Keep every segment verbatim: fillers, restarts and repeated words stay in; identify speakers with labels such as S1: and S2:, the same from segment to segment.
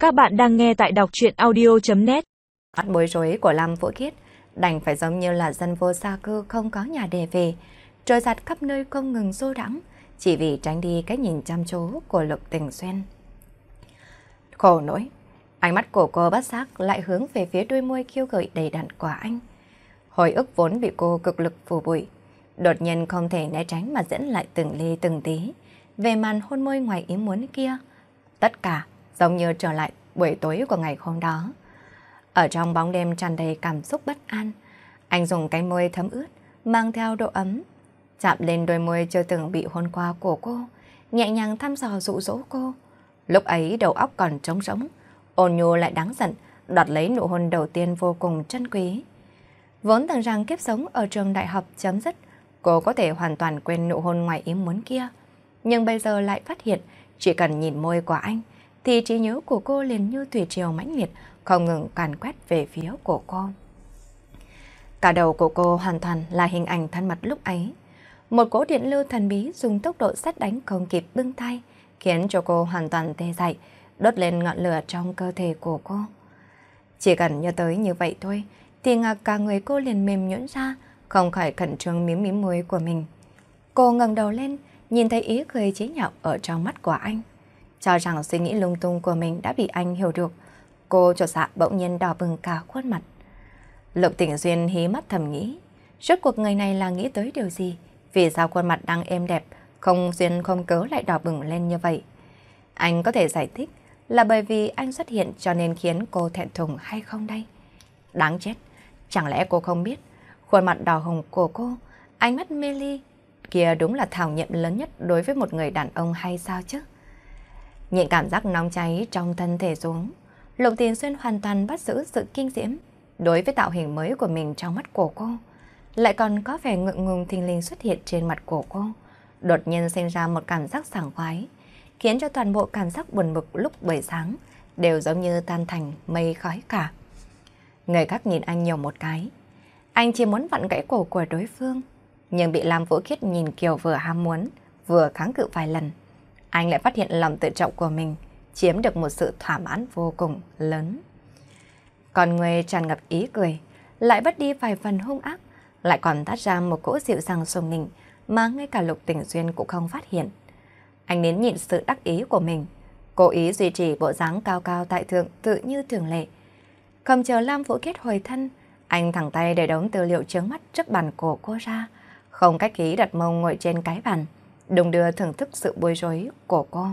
S1: Các bạn đang nghe tại đọc truyện audio chấm net.
S2: Mắt bối rối của Lam Vũ Khiết đành phải giống như là dân vô gia cư không có nhà để về, trôi giặt khắp nơi không ngừng xô đãng, chỉ vì tránh đi cái nhìn chăm chú của Lục Tình Xuyên. Khổ nỗi, ánh mắt của cô bất giác lại hướng về phía đôi môi khiêu gợi đầy đặn của anh. Hồi ức vốn bị cô cực lực phủ bụi, đột nhiên không thể né tránh mà dẫn lại từng ly từng tí về màn hôn môi ngoài ý muốn kia. Tất cả giống như trở lại buổi tối của ngày hôm đó. Ở trong bóng đêm tràn đầy cảm xúc bất an, anh dùng cái môi thấm ướt, mang theo độ ấm, chạm lên đôi môi chưa từng bị hôn qua của cô, nhẹ nhàng thăm dò dụ dỗ cô. Lúc ấy đầu óc còn trống rỗng, ôn nhu lại đáng giận, đoạt lấy nụ hôn đầu tiên vô cùng trân quý. Vốn tưởng rằng kiếp sống ở trường đại học chấm dứt, cô có thể hoàn toàn quên nụ hôn ngoài ý muốn kia. Nhưng bây giờ lại phát hiện, chỉ cần nhìn môi của anh, thì trí nhớ của cô liền như thủy triều mãnh liệt, không ngừng càn quét về phía của cô. Cả đầu của cô hoàn toàn là hình ảnh thân mật lúc ấy. Một cỗ điện lưu thần bí dùng tốc độ sét đánh không kịp bưng tay, khiến cho cô hoàn toàn tê dại, đốt lên ngọn lửa trong cơ thể của cô. Chỉ cần nhớ tới như vậy thôi, thì ngạc cả người cô liền mềm nhũn ra, không khỏi khẩn trương mím mím môi của mình. Cô ngẩng đầu lên, nhìn thấy ý cười chế nhạo ở trong mắt của anh. Cho rằng suy nghĩ lung tung của mình đã bị anh hiểu được, cô chột dạ bỗng nhiên đỏ bừng cả khuôn mặt. Lục Tình Duyên hí mắt thầm nghĩ, rốt cuộc người này là nghĩ tới điều gì? Vì sao khuôn mặt đang êm đẹp, không duyên không cớ lại đỏ bừng lên như vậy? Anh có thể giải thích là bởi vì anh xuất hiện cho nên khiến cô thẹn thùng hay không đây? Đáng chết, chẳng lẽ cô không biết khuôn mặt đỏ hồng của cô, ánh mắt mê ly kia đúng là thảo nghiệm lớn nhất đối với một người đàn ông hay sao chứ? Nhịn cảm giác nóng cháy trong thân thể xuống, Lục Tình Xuyên hoàn toàn bắt giữ sự kinh diễm đối với tạo hình mới của mình trong mắt của cô. Lại còn có vẻ ngượng ngùng thình lình xuất hiện trên mặt của cô, đột nhiên sinh ra một cảm giác sảng khoái, khiến cho toàn bộ cảm giác buồn bực lúc buổi sáng đều giống như tan thành mây khói cả. Người khác nhìn anh nhiều một cái, anh chỉ muốn vặn gãy cổ của đối phương, nhưng bị Lam Vũ Khiết nhìn kiểu vừa ham muốn, vừa kháng cự vài lần. Anh lại phát hiện lòng tự trọng của mình chiếm được một sự thỏa mãn vô cùng lớn. Còn người tràn ngập ý cười, lại bất đi vài phần hung ác, lại còn tát ra một cỗ dịu dàng sùng nịnh mà ngay cả Lục Tình Duyên cũng không phát hiện. Anh nín nhịn sự đắc ý của mình, cố ý duy trì bộ dáng cao cao tại thượng tự như thường lệ. Không chờ Lam Vũ Khiết hồi thân, anh thẳng tay để đống tư liệu chướng mắt trước bàn của cô ra, không cách khí đặt mông ngồi trên cái bàn, đung đưa thưởng thức sự bối rối của cô.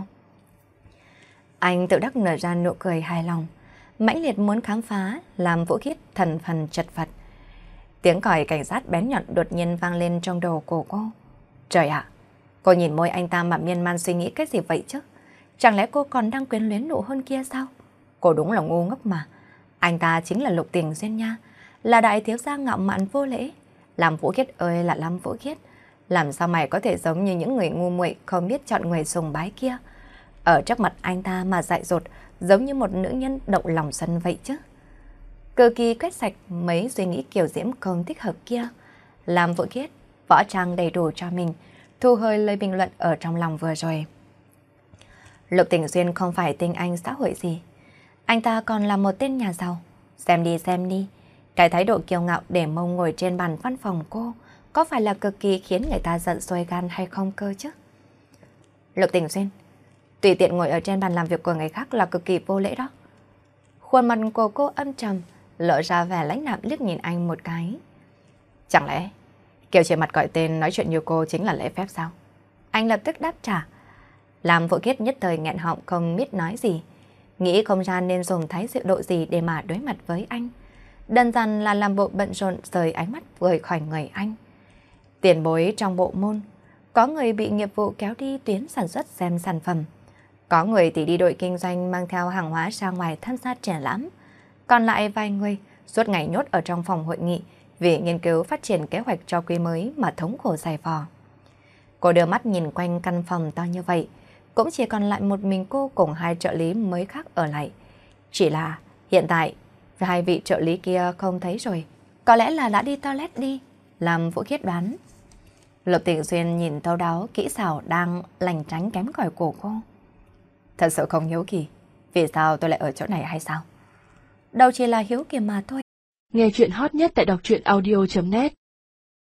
S2: Anh tự đắc nở ra nụ cười hài lòng, mãnh liệt muốn khám phá, làm Vũ Khiết thần phần chật vật. Tiếng còi cảnh sát bén nhọn đột nhiên vang lên trong đầu của cô. Trời ạ, cô nhìn môi anh ta mà miên man suy nghĩ cái gì vậy chứ? Chẳng lẽ cô còn đang quyến luyến nụ hôn kia sao? Cô đúng là ngu ngốc mà. Anh ta chính là Lục Tình Duyên nha, là đại thiếu gia ngạo mạn vô lễ. Lam Vũ Khiết ơi là Lam Vũ Khiết, làm sao mày có thể giống như những người ngu muội không biết chọn người sùng bái kia? Ở trước mặt anh ta mà dại dột, giống như một nữ nhân động lòng sân vậy chứ. Cực kỳ quét sạch mấy suy nghĩ kiểu diễm không thích hợp kia. Lam Vũ Khiết võ trang đầy đủ cho mình, thu hơi lời bình luận ở trong lòng vừa rồi. Lục Tình Duyên không phải tinh anh xã hội gì, anh ta còn là một tên nhà giàu. Xem đi xem đi, cái thái độ kiêu ngạo để mông ngồi trên bàn văn phòng cô có phải là cực kỳ khiến người ta giận sôi gan hay không cơ chứ? Lục Tình Duyên, tùy tiện ngồi ở trên bàn làm việc của người khác là cực kỳ vô lễ đó. Khuôn mặt của cô âm trầm, lộ ra vẻ lãnh đạm liếc nhìn anh một cái. Chẳng lẽ kiểu trên mặt gọi tên nói chuyện như cô chính là lễ phép sao? Anh lập tức đáp trả. Làm Vũ Khiết nhất thời nghẹn họng không biết nói gì, nghĩ không ra nên dùng thái độ độ gì để mà đối mặt với anh. Đơn giản là làm bộ bận rộn rời ánh mắt rời khỏi người anh. Tiền bối trong bộ môn, có người bị nghiệp vụ kéo đi tuyến sản xuất xem sản phẩm, có người thì đi đội kinh doanh mang theo hàng hóa ra ngoài tham gia triển lãm, còn lại vài người suốt ngày nhốt ở trong phòng hội nghị vì nghiên cứu phát triển kế hoạch cho quý mới mà thống khổ dày vò. Cô đưa mắt nhìn quanh căn phòng to như vậy, cũng chỉ còn lại một mình cô cùng hai trợ lý mới khác ở lại. Chỉ là hiện tại hai vị trợ lý kia không thấy rồi, có lẽ là đã đi toilet đi, làm Vũ Khiết đoán. Lục Tình Duyên nhìn thấu đáo kỹ xảo đang lành tránh kém cỏi của cô. Thật sự không hiếu kỳ, Vì sao tôi lại ở chỗ này hay sao? Đâu chỉ là hiếu kỳ mà thôi.
S1: Nghe chuyện hot nhất tại đọc truyện audio chấm net.